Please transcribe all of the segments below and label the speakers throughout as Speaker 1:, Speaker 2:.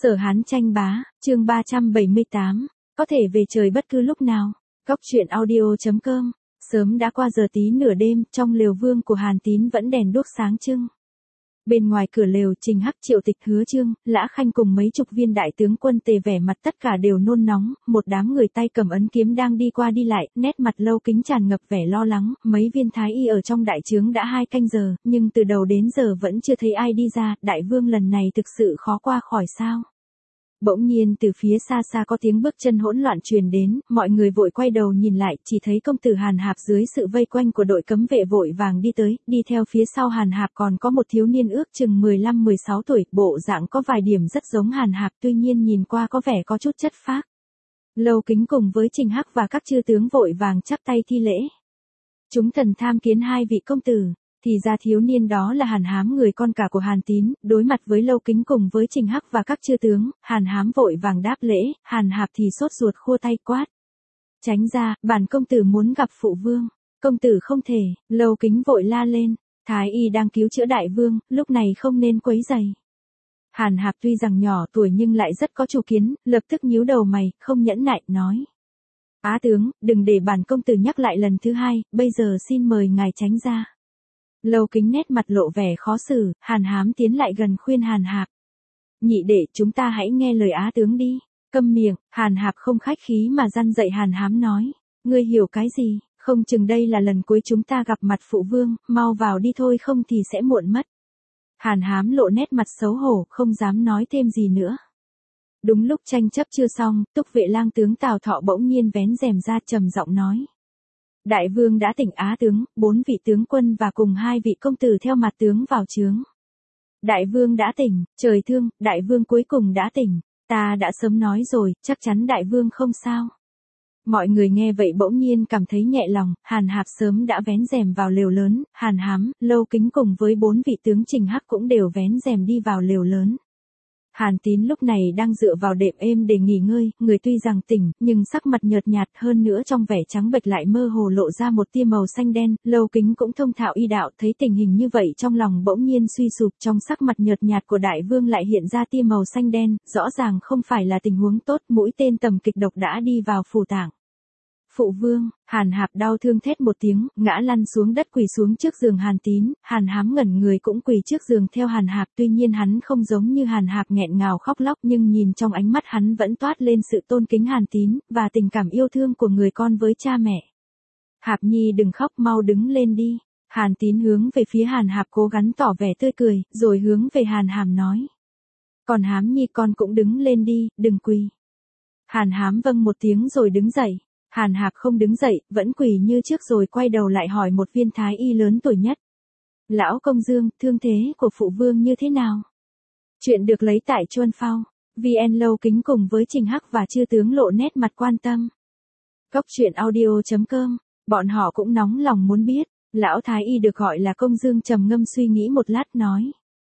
Speaker 1: Sở Hán tranh bá, chương 378, có thể về trời bất cứ lúc nào. Góc truyện audio.com. Sớm đã qua giờ tí nửa đêm, trong lều vương của Hàn Tín vẫn đèn đuốc sáng trưng. Bên ngoài cửa lều, Trình Hắc, Triệu Tịch, Hứa Chương, Lã Khanh cùng mấy chục viên đại tướng quân Tề vẻ mặt tất cả đều nôn nóng, một đám người tay cầm ấn kiếm đang đi qua đi lại, nét mặt Lâu Kính tràn ngập vẻ lo lắng, mấy viên thái y ở trong đại trướng đã 2 canh giờ, nhưng từ đầu đến giờ vẫn chưa thấy ai đi ra, đại vương lần này thực sự khó qua khỏi sao? Bỗng nhiên từ phía xa xa có tiếng bước chân hỗn loạn truyền đến, mọi người vội quay đầu nhìn lại, chỉ thấy công tử Hàn Hạp dưới sự vây quanh của đội cấm vệ vội vàng đi tới, đi theo phía sau Hàn Hạp còn có một thiếu niên ước chừng 15-16 tuổi, bộ dạng có vài điểm rất giống Hàn Hạp, tuy nhiên nhìn qua có vẻ có chút chất phác. Lâu Kính cùng với Trình Hắc và các chư tướng vội vàng chắp tay thi lễ. Chúng thần tham kiến hai vị công tử. Thì ra thiếu niên đó là Hàn Hám, người con cả của Hàn Tín, đối mặt với Lâu Kính cùng với Trình Hắc và các chư tướng, Hàn Hám vội vàng đáp lễ, Hàn Hạp thì sốt ruột khua tay quát. Tránh ra, bản công tử muốn gặp phụ vương. Công tử không thể, Lâu Kính vội la lên, thái y đang cứu chữa đại vương, lúc này không nên quấy rầy. Hàn Hạp tuy rằng nhỏ tuổi nhưng lại rất có chủ kiến, lập tức nhíu đầu mày, không nhẫn nại, nói. Á tướng, đừng để bản công tử nhắc lại lần thứ hai, bây giờ xin mời ngài tránh ra. Lâu Kính nét mặt lộ vẻ khó xử, Hàn Hám tiến lại gần khuyên Hàn Hạp. Nhị đệ, chúng ta hãy nghe lời á tướng đi. Câm miệng, Hàn Hạp không khách khí mà răn dạy Hàn Hám nói. Ngươi hiểu cái gì, không chừng đây là lần cuối chúng ta gặp mặt phụ vương, mau vào đi thôi không thì sẽ muộn mất. Hàn Hám lộ nét mặt xấu hổ, không dám nói thêm gì nữa. Đúng lúc tranh chấp chưa xong, Túc Vệ Lang tướng Tào Thọ bỗng nhiên vén rèm ra trầm giọng nói. Đại vương đã tỉnh á tướng, 4 vị tướng quân và cùng 2 vị công tử theo mặt tướng vào trướng. Đại vương đã tỉnh, trời thương, đại vương cuối cùng đã tỉnh, ta đã sớm nói rồi, chắc chắn đại vương không sao. Mọi người nghe vậy bỗng nhiên cảm thấy nhẹ lòng, Hàn Hạp sớm đã vén rèm vào lều lớn, Hàn Hám, Lâu Kính cùng với 4 vị tướng Trình Hắc cũng đều vén rèm đi vào lều lớn. Hàn Tín lúc này đang dựa vào đệm êm để nghỉ ngơi, người tuy rằng tỉnh, nhưng sắc mặt nhợt nhạt hơn nữa trong vẻ trắng bệch lại mơ hồ lộ ra một tia màu xanh đen, Lâu Kính cũng thông thạo y đạo thấy tình hình như vậy trong lòng bỗng nhiên suy sụp, trong sắc mặt nhợt nhạt của đại vương lại hiện ra tia màu xanh đen, rõ ràng không phải là tình huống tốt, mũi tên tầm kịch độc đã đi vào phủ tạng. Phụ vương, Hàn Hạp đau thương thét một tiếng, ngã lăn xuống đất quỳ xuống trước giường Hàn Tín, Hàn Hám ngẩn người cũng quỳ trước giường theo Hàn Hạp, tuy nhiên hắn không giống như Hàn Hạp nghẹn ngào khóc lóc nhưng nhìn trong ánh mắt hắn vẫn toát lên sự tôn kính Hàn Tín, và tình cảm yêu thương của người con với cha mẹ. Hạp nhi đừng khóc, mau đứng lên đi. Hàn Tín hướng về phía Hàn Hạp cố gắng tỏ vẻ tươi cười, rồi hướng về Hàn Hàm nói. Còn Hám nhi con cũng đứng lên đi, đừng quỳ. Hàn Hám vâng một tiếng rồi đứng dậy. Hàn Hạp không đứng dậy, vẫn quỳ như trước rồi quay đầu lại hỏi một viên thái y lớn tuổi nhất. Lão công Dương, thương thế của phụ vương như thế nào? Chuyện được lấy tại Chuân Phao. VN. Lâu Kính cùng với Trình Hắc và chư tướng lộ nét mặt quan tâm. Góc truyện audio.com. Bọn họ cũng nóng lòng muốn biết. Lão thái y được gọi là công Dương trầm ngâm suy nghĩ một lát nói.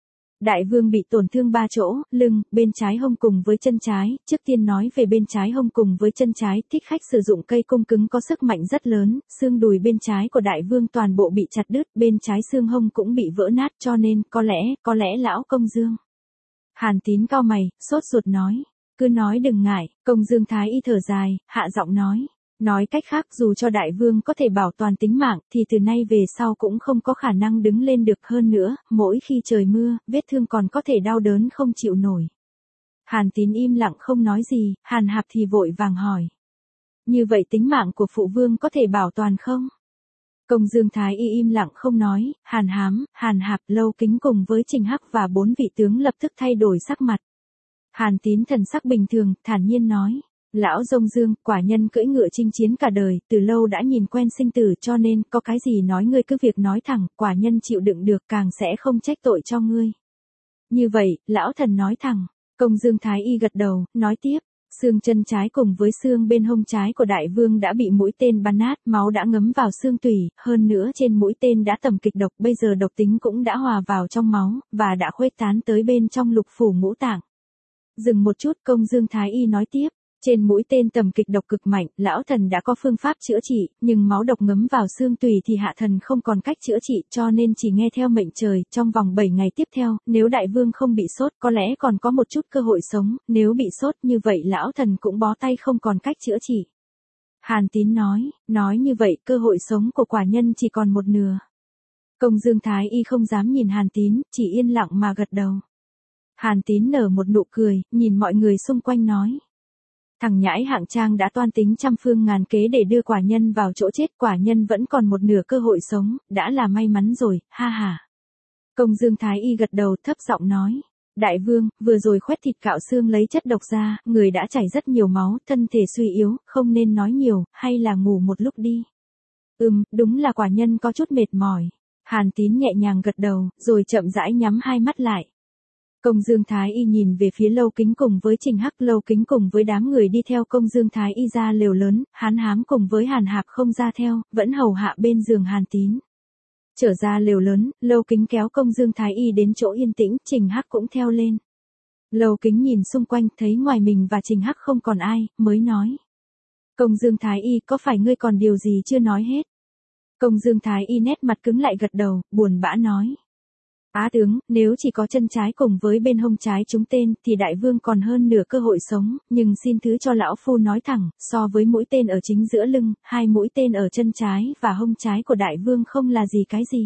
Speaker 1: Đại vương bị tổn thương 3 chỗ, lưng, bên trái hông cùng với chân trái, trước tiên nói về bên trái hông cùng với chân trái, thích khách sử dụng cây cung cứng có sức mạnh rất lớn, xương đùi bên trái của đại vương toàn bộ bị chặt đứt, bên trái xương hông cũng bị vỡ nát cho nên, có lẽ lão công Dương. Hàn Tín cau mày, sốt ruột nói, cứ nói đừng ngại, công Dương thái y thở dài, hạ giọng nói. Nói cách khác dù cho đại vương có thể bảo toàn tính mạng thì từ nay về sau cũng không có khả năng đứng lên được hơn nữa, mỗi khi trời mưa, vết thương còn có thể đau đớn không chịu nổi. Hàn Tín im lặng không nói gì, Hàn Hạp thì vội vàng hỏi. Như vậy tính mạng của phụ vương có thể bảo toàn không? Công Dương thái y im lặng không nói, Hàn Hám, Hàn Hạp, Lâu Kính cùng với Trình Hắc và 4 vị tướng lập tức thay đổi sắc mặt. Hàn Tín thần sắc bình thường, thản nhiên nói. Lão Dông Dương, quả nhân cưỡi ngựa chinh chiến cả đời, từ lâu đã nhìn quen sinh tử cho nên, có cái gì nói ngươi cứ việc nói thẳng, quả nhân chịu đựng được càng sẽ không trách tội cho ngươi. Như vậy, lão thần nói thẳng, công Dương thái y gật đầu, nói tiếp, xương chân trái cùng với xương bên hông trái của đại vương đã bị mũi tên bắn nát, máu đã ngấm vào xương tủy, hơn nữa trên mũi tên đã tầm kịch độc, bây giờ độc tính cũng đã hòa vào trong máu, và đã khuếch tán tới bên trong lục phủ ngũ tạng. Dừng một chút, công Dương thái y nói tiếp. Trên mũi tên tầm kịch độc cực mạnh, lão thần đã có phương pháp chữa trị, nhưng máu độc ngấm vào xương tùy thì hạ thần không còn cách chữa trị, cho nên chỉ nghe theo mệnh trời, trong vòng 7 ngày tiếp theo, nếu đại vương không bị sốt, có lẽ còn có một chút cơ hội sống, nếu bị sốt như vậy lão thần cũng bó tay không còn cách chữa trị. Hàn Tín nói như vậy cơ hội sống của quả nhân chỉ còn một nửa. Công Dương Thái Y không dám nhìn Hàn Tín, chỉ yên lặng mà gật đầu. Hàn Tín nở một nụ cười, nhìn mọi người xung quanh nói. Thằng nhãi Hạng Trang đã toan tính trăm phương ngàn kế để đưa quả nhân vào chỗ chết, quả nhân vẫn còn một nửa cơ hội sống, đã là may mắn rồi, ha ha. Công Dương Thái Y gật đầu thấp giọng nói. Đại vương, vừa rồi khoét thịt cạo xương lấy chất độc ra, người đã chảy rất nhiều máu, thân thể suy yếu, không nên nói nhiều, hay là ngủ một lúc đi. Đúng là quả nhân có chút mệt mỏi. Hàn Tín nhẹ nhàng gật đầu, rồi chậm rãi nhắm hai mắt lại. Công Dương Thái Y nhìn về phía Lâu Kính cùng với Trình Hắc, Lâu Kính cùng với đám người đi theo Công Dương Thái Y ra lều lớn, Hán Hám cùng với Hàn Hạp không ra theo, vẫn hầu hạ bên giường Hàn Tín. Trở ra lều lớn, Lâu Kính kéo Công Dương Thái Y đến chỗ yên tĩnh, Trình Hắc cũng theo lên. Lâu Kính nhìn xung quanh, thấy ngoài mình và Trình Hắc không còn ai, mới nói. Công Dương Thái Y, có phải ngươi còn điều gì chưa nói hết? Công Dương Thái Y nét mặt cứng lại gật đầu, buồn bã nói. Á tướng, nếu chỉ có chân trái cùng với bên hông trái trúng tên, thì đại vương còn hơn nửa cơ hội sống, nhưng xin thứ cho lão phu nói thẳng, so với mũi tên ở chính giữa lưng, 2 mũi tên ở chân trái và hông trái của đại vương không là gì cái gì.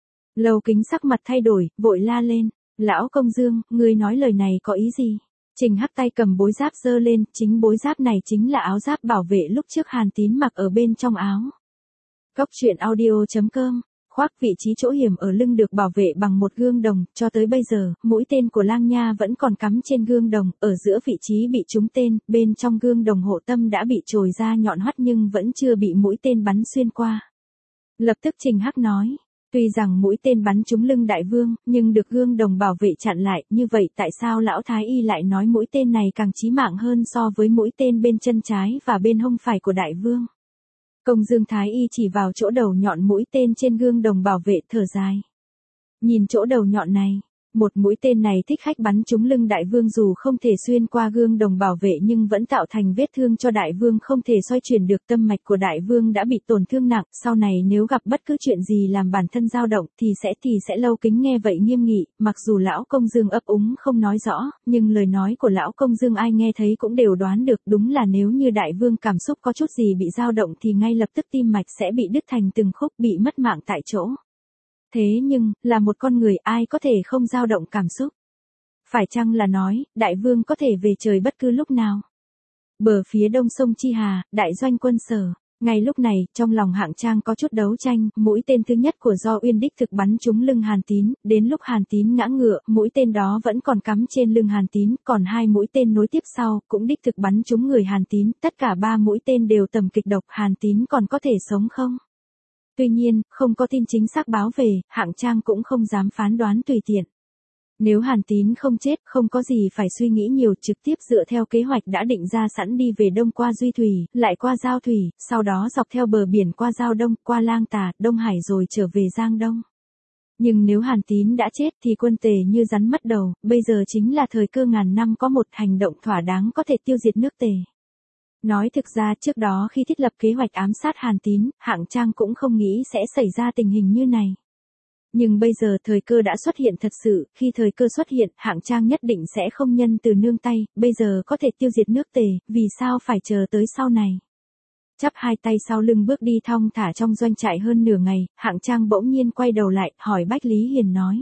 Speaker 1: Lâu Kính sắc mặt thay đổi, vội la lên, lão Công Dương, ngươi nói lời này có ý gì? Trình Hắc tay cầm bối giáp giơ lên, chính bối giáp này chính là áo giáp bảo vệ lúc trước Hàn Tín mặc ở bên trong áo. Góc truyện audio.com. Khoác vị trí chỗ hiểm ở lưng được bảo vệ bằng một gương đồng, cho tới bây giờ, mũi tên của Lang Nha vẫn còn cắm trên gương đồng, ở giữa vị trí bị trúng tên, bên trong gương đồng hộ tâm đã bị chồi ra nhọn hoắt nhưng vẫn chưa bị mũi tên bắn xuyên qua. Lập tức Trình Hắc nói, tuy rằng mũi tên bắn trúng lưng đại vương, nhưng được gương đồng bảo vệ chặn lại, như vậy tại sao lão Thái Y lại nói mũi tên này càng chí mạng hơn so với mũi tên bên chân trái và bên hông phải của đại vương? Công Dương Thái Y chỉ vào chỗ đầu nhọn mũi tên trên gương đồng bảo vệ thở dài. Nhìn chỗ đầu nhọn này, một mũi tên này thích khách bắn trúng lưng đại vương dù không thể xuyên qua gương đồng bảo vệ nhưng vẫn tạo thành vết thương cho đại vương không thể xoay chuyển được, tâm mạch của đại vương đã bị tổn thương nặng, sau này nếu gặp bất cứ chuyện gì làm bản thân dao động thì sẽ. Lâu Kính nghe vậy nghiêm nghị, mặc dù lão Công Dương ấp úng không nói rõ, nhưng lời nói của lão Công Dương ai nghe thấy cũng đều đoán được, đúng là nếu như đại vương cảm xúc có chút gì bị dao động thì ngay lập tức tim mạch sẽ bị đứt thành từng khúc, bị mất mạng tại chỗ. Thế nhưng, là một con người ai có thể không dao động cảm xúc? Phải chăng là nói, đại vương có thể về trời bất cứ lúc nào? Bờ phía đông sông Chi Hà, đại doanh quân Sở. Ngay lúc này, trong lòng Hạng Trang có chút đấu tranh, mũi tên thứ nhất của Do Uyên đích thực bắn trúng lưng Hàn Tín, đến lúc Hàn Tín ngã ngựa, mũi tên đó vẫn còn cắm trên lưng Hàn Tín, còn 2 mũi tên nối tiếp sau, cũng đích thực bắn trúng người Hàn Tín, tất cả 3 mũi tên đều tầm kịch độc, Hàn Tín còn có thể sống không? Tuy nhiên, không có tin chính xác báo về, Hạng Trang cũng không dám phán đoán tùy tiện. Nếu Hàn Tín không chết, không có gì phải suy nghĩ nhiều, trực tiếp dựa theo kế hoạch đã định ra sẵn đi về đông qua Duy Thủy, lại qua Giao Thủy, sau đó dọc theo bờ biển qua Giao Đông, qua Lang Tà, Đông Hải rồi trở về Giang Đông. Nhưng nếu Hàn Tín đã chết thì quân Tề như rắn mất đầu, bây giờ chính là thời cơ ngàn năm có một, hành động thỏa đáng có thể tiêu diệt nước Tề. Nói thực ra trước đó khi thiết lập kế hoạch ám sát Hàn Tín, Hạng Trang cũng không nghĩ sẽ xảy ra tình hình như này. Nhưng bây giờ thời cơ đã xuất hiện thật sự, khi thời cơ xuất hiện, Hạng Trang nhất định sẽ không nhân từ nương tay, bây giờ có thể tiêu diệt nước Tề, vì sao phải chờ tới sau này. Chắp hai tay sau lưng bước đi thong thả trong doanh trại hơn nửa ngày, Hạng Trang bỗng nhiên quay đầu lại, hỏi Bách Lý Hiền nói.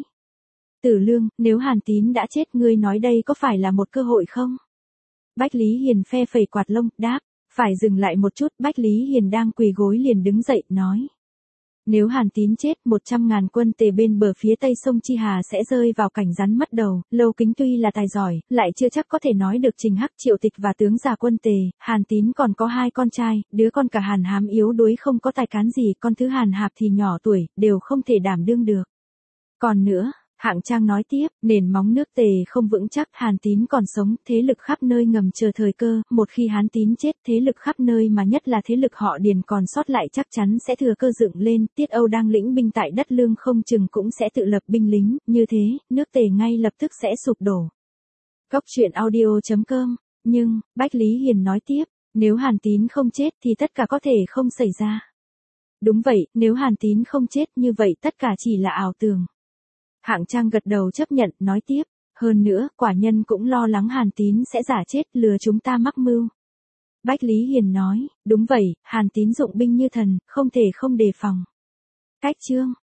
Speaker 1: Tử Lương, nếu Hàn Tín đã chết ngươi nói đây có phải là một cơ hội không? Bách Lý Hiền phe phẩy quạt lông, đáp, phải dừng lại một chút, Bách Lý Hiền đang quỳ gối liền đứng dậy, nói. Nếu Hàn Tín chết, 100.000 quân Tề bên bờ phía tây sông Chi Hà sẽ rơi vào cảnh rắn mất đầu, Lâu Kính tuy là tài giỏi, lại chưa chắc có thể nói được Trình Hắc, Triệu Tịch và tướng già quân Tề, Hàn Tín còn có 2 con trai, đứa con cả Hàn Hám yếu đuối không có tài cán gì, con thứ Hàn Hạp thì nhỏ tuổi, đều không thể đảm đương được. Còn nữa, Hạng Trang nói tiếp, nền móng nước Tề không vững chắc, Hàn Tín còn sống, thế lực khắp nơi ngầm chờ thời cơ, một khi Hàn Tín chết, thế lực khắp nơi mà nhất là thế lực họ Điền còn sót lại chắc chắn sẽ thừa cơ dựng lên, Tiết Âu đang lĩnh binh tại đất Lương không chừng cũng sẽ tự lập binh lính, như thế, nước Tề ngay lập tức sẽ sụp đổ. Góc truyện audio.com Nhưng, Bách Lý Hiền nói tiếp, nếu Hàn Tín không chết thì tất cả có thể không xảy ra. Đúng vậy, nếu Hàn Tín không chết như vậy tất cả chỉ là ảo tưởng. Hạng Trang gật đầu chấp nhận, nói tiếp, hơn nữa, quả nhân cũng lo lắng Hàn Tín sẽ giả chết lừa chúng ta mắc mưu. Bách Lý Hiền nói, đúng vậy, Hàn Tín dụng binh như thần, không thể không đề phòng. Cách chương